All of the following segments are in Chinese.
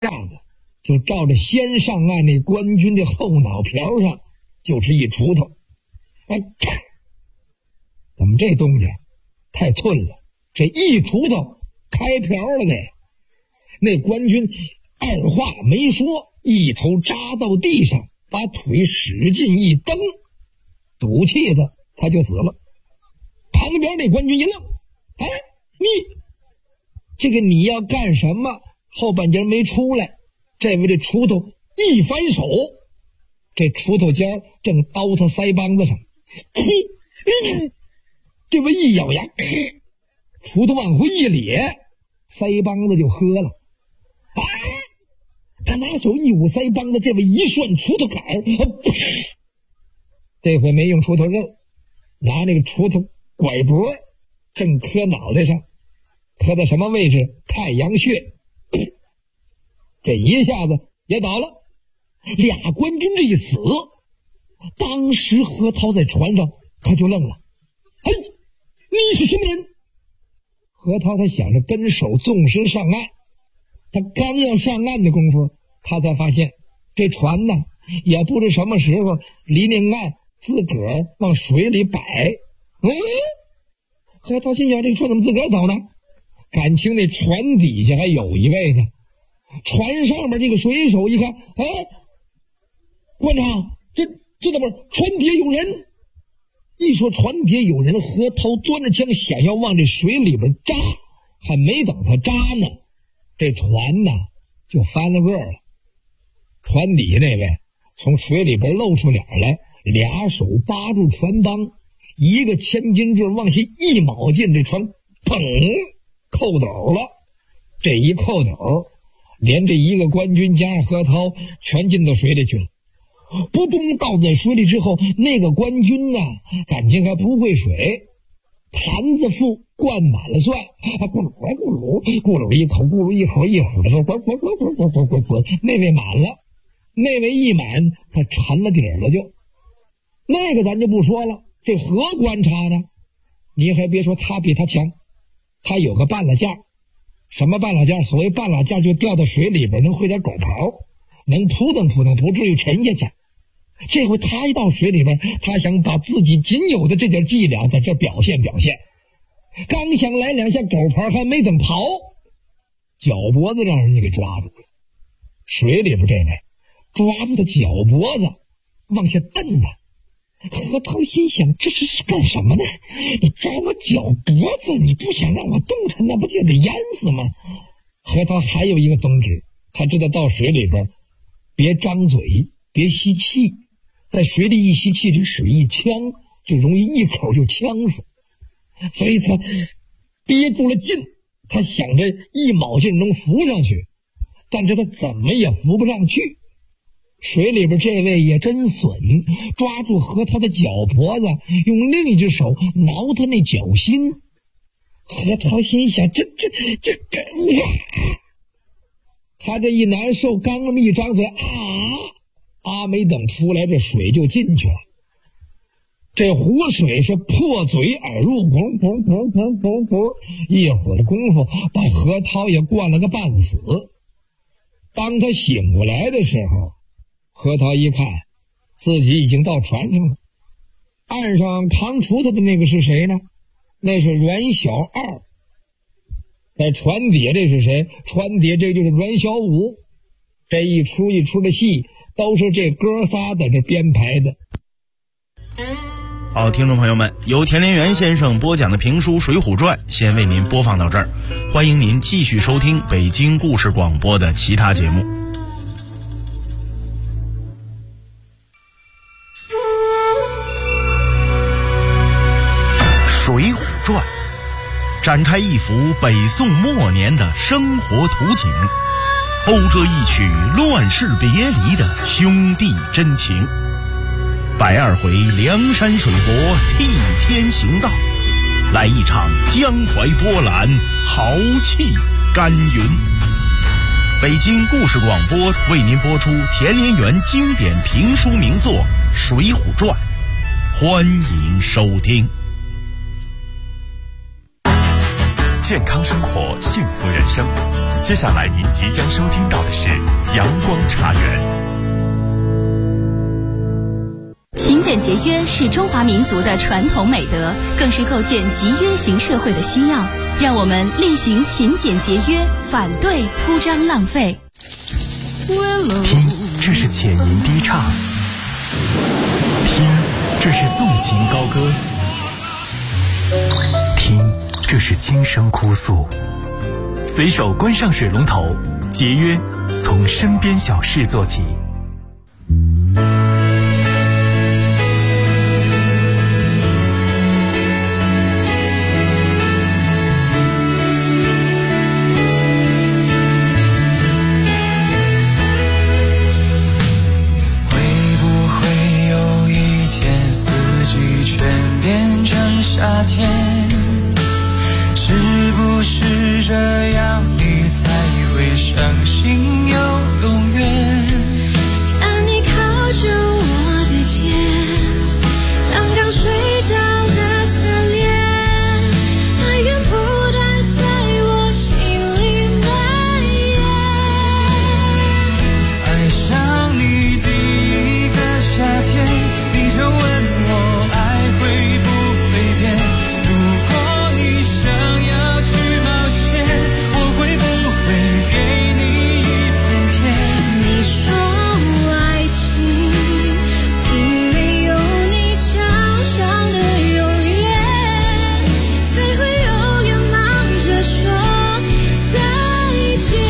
样子就照着先上岸那官军的后脑瓢上就是一锄头。怎么这动静太寸了，这一锄头开瓢了呢。那官军二话没说，一头扎到地上，把腿使劲一蹬，赌气子他就死了。旁边那官军一愣，你要干什么？后半截没出来。这位这锄头一反手，这锄头尖正刀他腮帮子上，这位一咬牙，锄头往回一咧，腮帮子就喝了。他拿手一捂腮帮子，这位一涮锄头杆这回没用锄头刃，拿那个锄头拐脖，正磕脑袋上，磕在什么位置？太阳穴。这一下子也倒了。俩官军这一死，当时何涛在船上他就愣了。你是什么人？何涛他想着跟手纵身上岸，他刚要上岸的功夫，他才发现这船呢也不知什么时候离那岸自个儿往水里摆。何涛心想，这船怎么自个儿走呢？感情那船底下还有一位呢。船上面这个水手一看，官长，这怎么船底下有人？一说船底下有人，何涛端着枪想要往这水里边扎，还没等他扎呢，这船呢就翻了个了。船底下那位从水里边露出脸来，俩手扒住船帮，一个千斤坠往下一铆进这船，砰，扣斗了。这一扣斗，连这一个官军加上何涛全进到水里去了。扑通倒在水里之后，那个官军呢感情还不会水，坛子腹灌满了蒜，咕噜咕噜咕噜一口，咕噜一口，一会儿的时候滚，那位满了，那位一满他沉了底儿了就。那个咱就不说了，这何观察呢？你还别说，他比他强，他有个半拉架。什么半拉架？所谓半拉架就掉到水里边能会点狗刨，能扑腾扑腾，不至于沉下去。这回他一到水里边，他想把自己仅有的这点伎俩在这表现表现，刚想来两下狗刨，还没等刨，脚脖子让人家给抓住了。水里边这位抓住他脚脖子往下蹬他。何涛心想，这是干什么呢？你抓我脚脖子，你不想让我动弹，那不就得淹死吗？何涛还有一个宗旨，他知道到水里边别张嘴，别吸气，在水里一吸气，这水一呛就容易一口就呛死，所以他憋住了劲，他想着一铆劲能浮上去，但是他怎么也浮不上去。水里边这位也真损，抓住何涛的脚脖子，用另一只手挠他那脚心。何涛心想，这他这一难受，刚这么一张嘴，没等出来，这水就进去了。这湖水是破嘴而入，咕咕咕咕咕咕，一会儿的功夫把何涛也灌了个半死。当他醒过来的时候，何涛一看自己已经到船上了。岸上扛锄头的那个是谁呢？那是阮小二。在船底下这是谁？船底下这就是阮小五。这一出一出的戏都是这哥仨在这编排的。 好，听众朋友们，由田连元先生播讲的评书《水浒传》先为您播放到这儿，欢迎您继续收听北京故事广播的其他节目。《水浒传》展开一幅北宋末年的生活图景，讴歌一曲乱世别离的兄弟真情。120回梁山水泊替天行道，来一场江淮波澜，豪气干云。北京故事广播为您播出田连元经典评书名作《水浒传》，欢迎收听。 健康生活，幸福人生。 接下来您即将收听到的是阳光茶园。 勤俭节约是中华民族的传统美德，更是构建集约型社会的需要。让我们厉行勤俭节约，反对铺张浪费。 听，这是浅吟低唱；听，这是纵情高歌；听，这是轻声哭诉。随手关上水龙头，节约从身边小事做起。 夏天，是不是这样你才会相信有永远？ 看你靠着我的肩，刚刚睡着的侧脸，爱缘不断在我心里蔓延。 爱上你第一个夏天，你就问我爱会不如果你想要去冒险，我会不会给你一片天？ 你说爱情并没有你想象的永远，才会永远忙着说再见。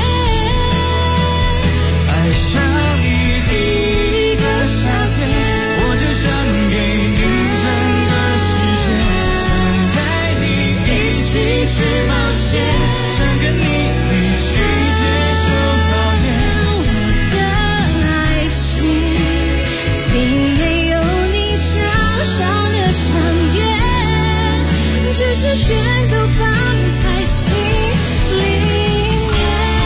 爱上你第一个夏天，我就想给你整个世界，去冒险，想跟你一起接受考验。 我的爱情并没有你想象的长远，只是全都放在心里面。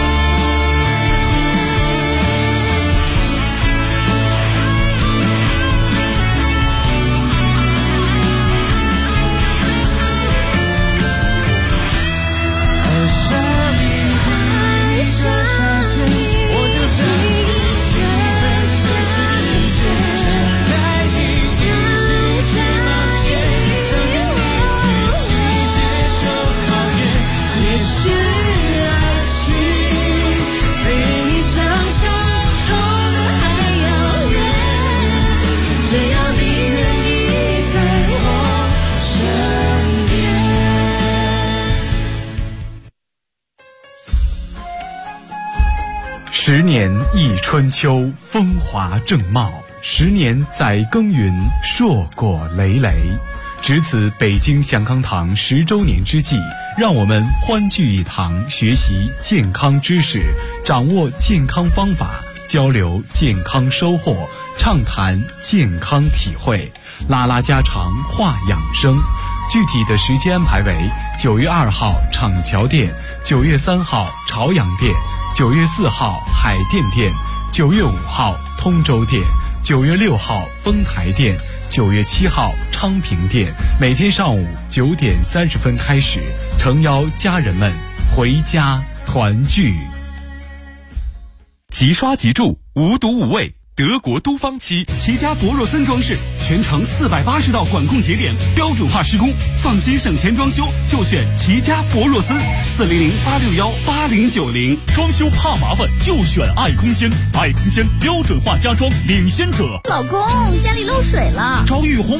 10年忆春秋，风华正茂；10年载耕耘，硕果累累。值此北京祥康堂10周年之际，让我们欢聚一堂，学习健康知识，掌握健康方法，交流健康收获，畅谈健康体会，拉拉家常，话养生。具体的时间安排为9月2号厂桥店，9月3号朝阳店，9月4号海淀店，9月5号通州店，9月6号丰台店，9月7号昌平店。每天上午9点30分开始，诚邀家人们回家团聚。 即刷即住，无毒无味，德国都芳漆，齐家博若森装饰，全程480道管控节点，标准化施工，放心省钱装修就选齐家博若森，400-861-8090。装修怕麻烦就选爱空间，爱空间标准化家装领先者。 老公，家里漏水了， 找雨虹